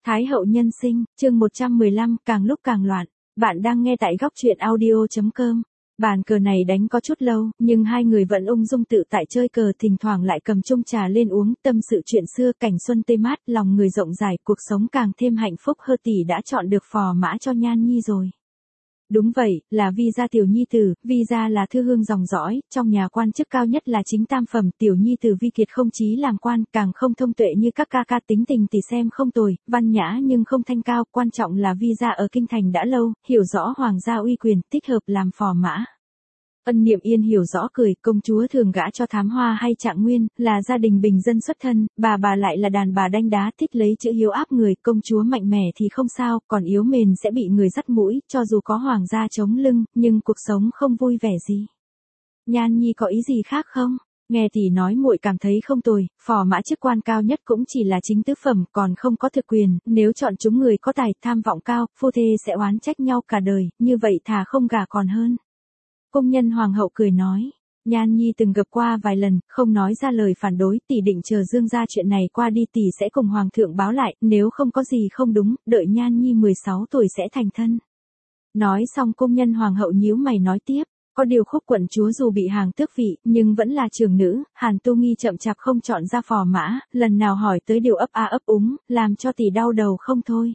Thái hậu nhân sinh, chương 115, càng lúc càng loạn. Bạn đang nghe tại góc truyện audio.com. Bàn cờ này đánh có chút lâu, nhưng hai người vẫn ung dung tự tại chơi cờ, thỉnh thoảng lại cầm chung trà lên uống, tâm sự chuyện xưa, cảnh xuân tươi mát, lòng người rộng rãi, cuộc sống càng thêm hạnh phúc. Hơ tỷ đã chọn được phò mã cho Nhan Nhi rồi. Đúng vậy, là Vi gia tiểu nhi tử. Vi gia là thư hương dòng dõi, trong nhà quan chức cao nhất là chính tam phẩm. Tiểu nhi tử Vi Kiệt không chí làm quan, càng không thông tuệ như các ca ca, tính tình thì xem không tồi, văn nhã nhưng không thanh cao. Quan trọng là Vi gia ở kinh thành đã lâu, hiểu rõ hoàng gia uy quyền, thích hợp làm phò mã. Ân Niệm Yên hiểu rõ cười, công chúa thường gả cho Thám Hoa hay Trạng Nguyên, là gia đình bình dân xuất thân, bà lại là đàn bà đanh đá, thích lấy chữ hiếu áp người. Công chúa mạnh mẽ thì không sao, còn yếu mềm sẽ bị người dắt mũi, cho dù có hoàng gia chống lưng, nhưng cuộc sống không vui vẻ gì. Nhan Nhi có ý gì khác không? Nghe tỷ nói muội cảm thấy không tồi, phò mã chức quan cao nhất cũng chỉ là chính tứ phẩm, còn không có thực quyền, nếu chọn chúng người có tài, tham vọng cao, phu thê sẽ oán trách nhau cả đời, như vậy thà không gả còn hơn. Công nhân hoàng hậu cười nói, Nhan Nhi từng gặp qua vài lần, không nói ra lời phản đối, tỷ định chờ Dương gia chuyện này qua đi tỷ sẽ cùng hoàng thượng báo lại, nếu không có gì không đúng, đợi Nhan Nhi 16 tuổi sẽ thành thân. Nói xong công nhân hoàng hậu nhíu mày nói tiếp, có điều Khúc quận chúa dù bị hàng tước vị, nhưng vẫn là trưởng nữ. Hàn Tu Nghi chậm chạp không chọn ra phò mã, lần nào hỏi tới điều ấp a ấp úng, làm cho tỷ đau đầu không thôi.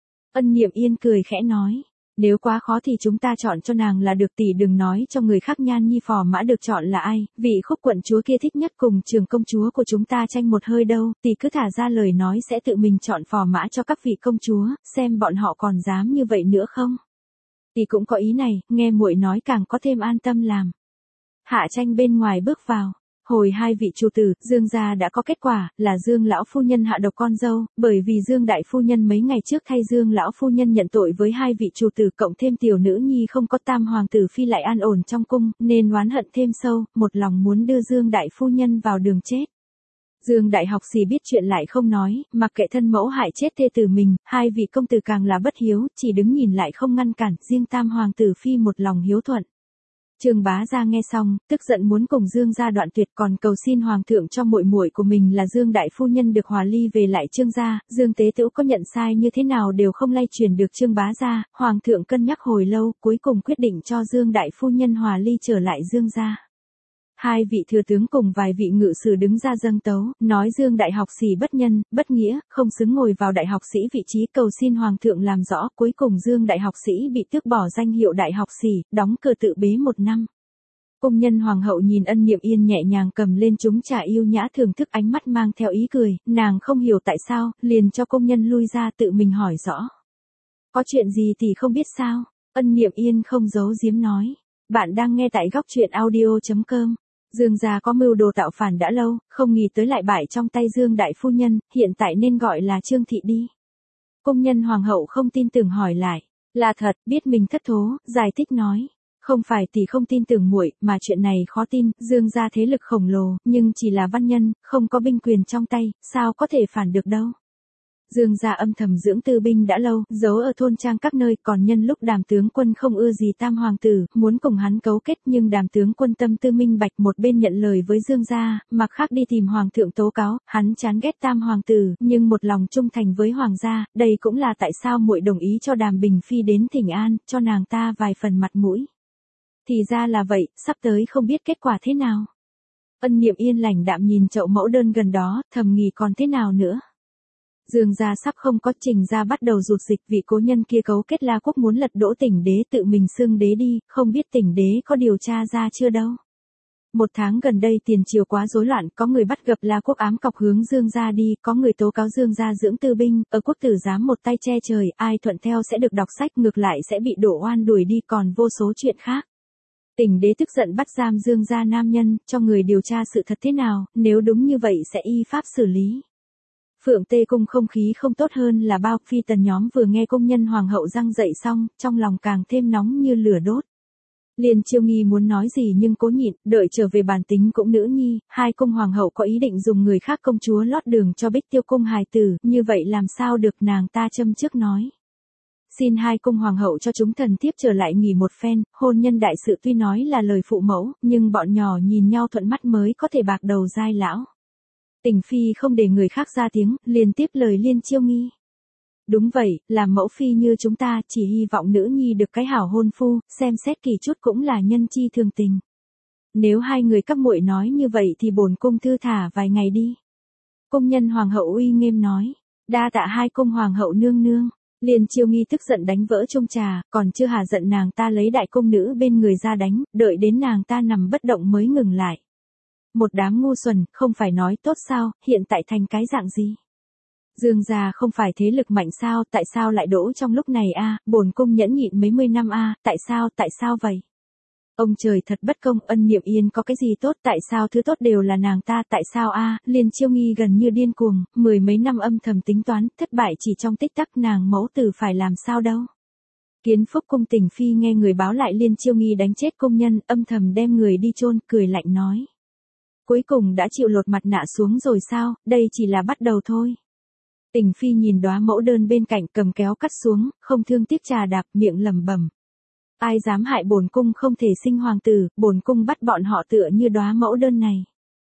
Ân Niệm Yên cười khẽ nói, nếu quá khó thì chúng ta chọn cho nàng là được, tỷ đừng nói cho người khác. Nhan Nhi phò mã được chọn là ai, vị Khúc quận chúa kia thích nhất cùng trưởng công chúa của chúng ta tranh một hơi đâu, tỷ cứ thả ra lời nói sẽ tự mình chọn phò mã cho các vị công chúa, xem bọn họ còn dám như vậy nữa không. Tỷ cũng có ý này, nghe muội nói càng có thêm an tâm làm. Hạ Tranh bên ngoài bước vào. Hồi hai vị chủ tử, Dương gia đã có kết quả, là Dương lão phu nhân hạ độc con dâu, bởi vì Dương đại phu nhân mấy ngày trước thay Dương lão phu nhân nhận tội với hai vị chủ tử, cộng thêm tiểu nữ nhi không có tam hoàng tử phi lại an ổn trong cung, nên oán hận thêm sâu, một lòng muốn đưa Dương đại phu nhân vào đường chết. Dương đại học sĩ biết chuyện lại không nói, mặc kệ thân mẫu hại chết thê tử mình, hai vị công tử càng là bất hiếu, chỉ đứng nhìn lại không ngăn cản, riêng tam hoàng tử phi một lòng hiếu thuận. Trương Bá Gia nghe xong, tức giận muốn cùng Dương gia đoạn tuyệt, còn cầu xin hoàng thượng cho muội muội của mình là Dương đại phu nhân được hòa ly về lại Trương gia. Dương Tế Tửu có nhận sai như thế nào đều không lay truyền được Trương Bá Gia, hoàng thượng cân nhắc hồi lâu, cuối cùng quyết định cho Dương đại phu nhân hòa ly trở lại Dương gia. Hai vị thừa tướng cùng vài vị ngự sử đứng ra dâng tấu, nói Dương đại học sĩ bất nhân, bất nghĩa, không xứng ngồi vào đại học sĩ vị trí, cầu xin hoàng thượng làm rõ. Cuối cùng Dương đại học sĩ bị tước bỏ danh hiệu đại học sĩ, đóng cửa tự bế 1 năm. Công nhân hoàng hậu nhìn Ân Niệm Yên nhẹ nhàng cầm lên chúng trà yêu nhã thưởng thức, ánh mắt mang theo ý cười, nàng không hiểu tại sao, liền cho công nhân lui ra tự mình hỏi rõ. Có chuyện gì thì không biết sao? Ân Niệm Yên không giấu giếm nói. Bạn đang nghe tại góc truyện audio.com. Dương gia có mưu đồ tạo phản đã lâu, không nghĩ tới lại bại trong tay Dương đại phu nhân, hiện tại nên gọi là Trương thị đi. Công nhân hoàng hậu không tin tưởng hỏi lại, là thật, biết mình thất thố, giải thích nói, không phải tỷ không tin tưởng muội, mà chuyện này khó tin, Dương gia thế lực khổng lồ, nhưng chỉ là văn nhân, không có binh quyền trong tay, sao có thể phản được đâu. Dương gia âm thầm dưỡng tư binh đã lâu, giấu ở thôn trang các nơi, còn nhân lúc Đàm tướng quân không ưa gì tam hoàng tử, muốn cùng hắn cấu kết, nhưng Đàm tướng quân tâm tư minh bạch, một bên nhận lời với Dương gia, mặt khác đi tìm hoàng thượng tố cáo, hắn chán ghét tam hoàng tử, nhưng một lòng trung thành với hoàng gia, đây cũng là tại sao muội đồng ý cho Đàm Bình phi đến thỉnh an, cho nàng ta vài phần mặt mũi. Thì ra là vậy, sắp tới không biết kết quả thế nào. Ân Niệm Yên lạnh đạm nhìn chậu mẫu đơn gần đó, thầm nghĩ còn thế nào nữa. Dương gia sắp không có, Trình gia bắt đầu rụt dịch, vị cố nhân kia cấu kết La Quốc muốn lật đổ Tỉnh đế, tự mình xưng đế đi, không biết Tỉnh đế có điều tra ra chưa đâu. 1 tháng gần đây tiền triều quá rối loạn, có người bắt gặp La Quốc ám cọc hướng Dương gia đi, có người tố cáo Dương gia dưỡng tư binh, ở quốc tử giám một tay che trời, ai thuận theo sẽ được đọc sách, ngược lại sẽ bị đổ oan đuổi đi, còn vô số chuyện khác. Tỉnh đế tức giận bắt giam Dương gia nam nhân, cho người điều tra sự thật thế nào, nếu đúng như vậy sẽ y pháp xử lý. Phượng Tê cung không khí không tốt hơn là bao, phi tần nhóm vừa nghe công nhân hoàng hậu răng dậy xong, trong lòng càng thêm nóng như lửa đốt. Liên Chiêu Nghi muốn nói gì nhưng cố nhịn, đợi trở về bản tính cũng nữ nhi, hai cung hoàng hậu có ý định dùng người khác công chúa lót đường cho Bích Tiêu cung hài tử, như vậy làm sao được, nàng ta châm trước nói. Xin hai cung hoàng hậu cho chúng thần thiếp trở lại nghỉ một phen, hôn nhân đại sự tuy nói là lời phụ mẫu, nhưng bọn nhỏ nhìn nhau thuận mắt mới có thể bạc đầu giai lão. Tình phi không để người khác ra tiếng, liền tiếp lời Liên Chiêu Nghi. Đúng vậy, làm mẫu phi như chúng ta chỉ hy vọng nữ nhi được cái hảo hôn phu, xem xét kỳ chút cũng là nhân chi thường tình. Nếu hai người các muội nói như vậy thì bổn cung thư thả vài ngày đi. Cung nhân hoàng hậu uy nghiêm nói, đa tạ hai cung hoàng hậu nương nương. Liên Chiêu Nghi tức giận đánh vỡ chung trà, còn chưa hà giận nàng ta lấy đại cung nữ bên người ra đánh, đợi đến nàng ta nằm bất động mới ngừng lại. Một đám ngu xuẩn, không phải nói tốt sao, hiện tại thành cái dạng gì? Dương gia không phải thế lực mạnh sao, tại sao lại đỗ trong lúc này a? Bổn cung nhẫn nhịn mấy mươi năm a, tại sao vậy? Ông trời thật bất công, Ân Niệm Yên có cái gì tốt, tại sao thứ tốt đều là nàng ta, tại sao a? Liên Chiêu Nghi gần như điên cuồng, mười mấy năm âm thầm tính toán, thất bại chỉ trong tích tắc, nàng mẫu tử phải làm sao đâu? Kiến Phúc cung Tình Phi nghe người báo lại Liên Chiêu Nghi đánh chết công nhân, âm thầm đem người đi chôn, cười lạnh nói. Cuối cùng đã chịu lột mặt nạ xuống rồi sao, đây chỉ là bắt đầu thôi. Tình Phi nhìn đóa mẫu đơn bên cạnh cầm kéo cắt xuống, không thương tiếc trà đạp, miệng lẩm bẩm. Ai dám hại bổn cung không thể sinh hoàng tử, bổn cung bắt bọn họ tựa như đóa mẫu đơn này.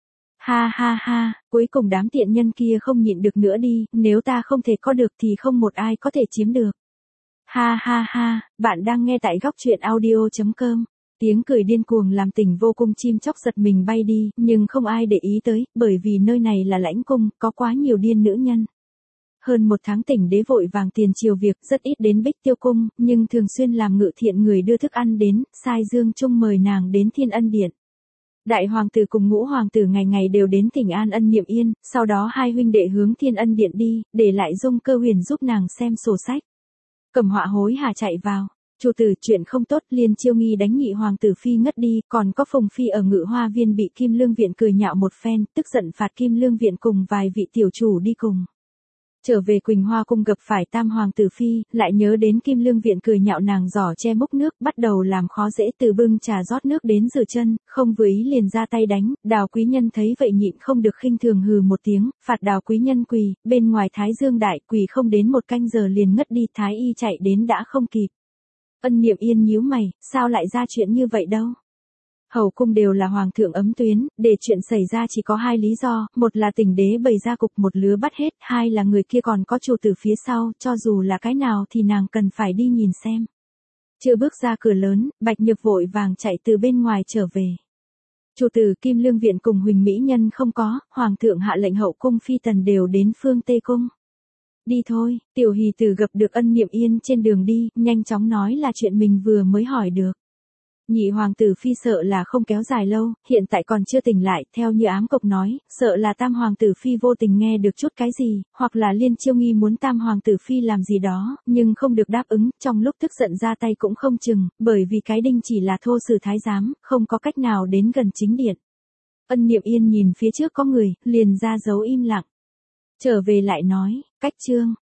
Ha ha ha, cuối cùng đám tiện nhân kia không nhịn được nữa đi, nếu ta không thể có được thì không một ai có thể chiếm được. Ha ha ha, bạn đang nghe tại góc truyện audio.com. Tiếng cười điên cuồng làm Tình Vô Cung chim chóc giật mình bay đi, nhưng không ai để ý tới, bởi vì nơi này là lãnh cung, có quá nhiều điên nữ nhân. Hơn một tháng Tỉnh đế vội vàng tiền triều việc, rất ít đến Bích Tiêu cung, nhưng thường xuyên làm ngự thiện người đưa thức ăn đến, sai Dương Trung mời nàng đến Thiên Ân Điện. Đại hoàng tử cùng ngũ hoàng tử ngày ngày đều đến thỉnh an Ân Niệm Yên, sau đó hai huynh đệ hướng Thiên Ân Điện đi, để lại Dung Cơ Huyền giúp nàng xem sổ sách. Cẩm Họa hối hả chạy vào. Chủ tử, chuyện không tốt, Liên Chiêu Nghi đánh nhị hoàng tử phi ngất đi, còn có Phùng phi ở Ngự Hoa viên bị Kim Lương viện cười nhạo một phen, tức giận phạt Kim Lương viện cùng vài vị tiểu chủ đi cùng. Trở về Quỳnh Hoa cung gặp phải tam hoàng tử phi, lại nhớ đến Kim Lương viện cười nhạo nàng giỏ che múc nước, bắt đầu làm khó dễ, từ bưng trà rót nước đến rửa chân, không vừa ý liền ra tay đánh. Đào quý nhân thấy vậy nhịn không được khinh thường hừ một tiếng, phạt Đào quý nhân quỳ, bên ngoài Thái Dương đại, quỳ không đến một canh giờ liền ngất đi, Thái y chạy đến đã không kịp. Ân Niệm Yên nhíu mày, sao lại ra chuyện như vậy đâu? Hầu cung đều là hoàng thượng ấm tuyến, để chuyện xảy ra chỉ có hai lý do, một là Tỉnh đế bày ra cục một lứa bắt hết, hai là người kia còn có chủ tử phía sau, cho dù là cái nào thì nàng cần phải đi nhìn xem. Chưa bước ra cửa lớn, Bạch Nhược vội vàng chạy từ bên ngoài trở về. Chủ tử Kim Lương viện cùng Huỳnh Mỹ Nhân không có, hoàng thượng hạ lệnh hậu cung phi tần đều đến Phương Tây cung. Đi thôi, Tiểu Hỷ Tử gặp được Ân Niệm Yên trên đường đi, nhanh chóng nói là chuyện mình vừa mới hỏi được. Nhị hoàng tử phi sợ là không kéo dài lâu, hiện tại còn chưa tỉnh lại, theo như ám cộc nói, sợ là tam hoàng tử phi vô tình nghe được chút cái gì, hoặc là Liên Chiêu Nghi muốn tam hoàng tử phi làm gì đó, nhưng không được đáp ứng, trong lúc tức giận ra tay cũng không chừng, bởi vì cái đinh chỉ là thô sử thái giám, không có cách nào đến gần chính điện. Ân Niệm Yên nhìn phía trước có người, liền ra dấu im lặng. Trở về lại nói, cách chương.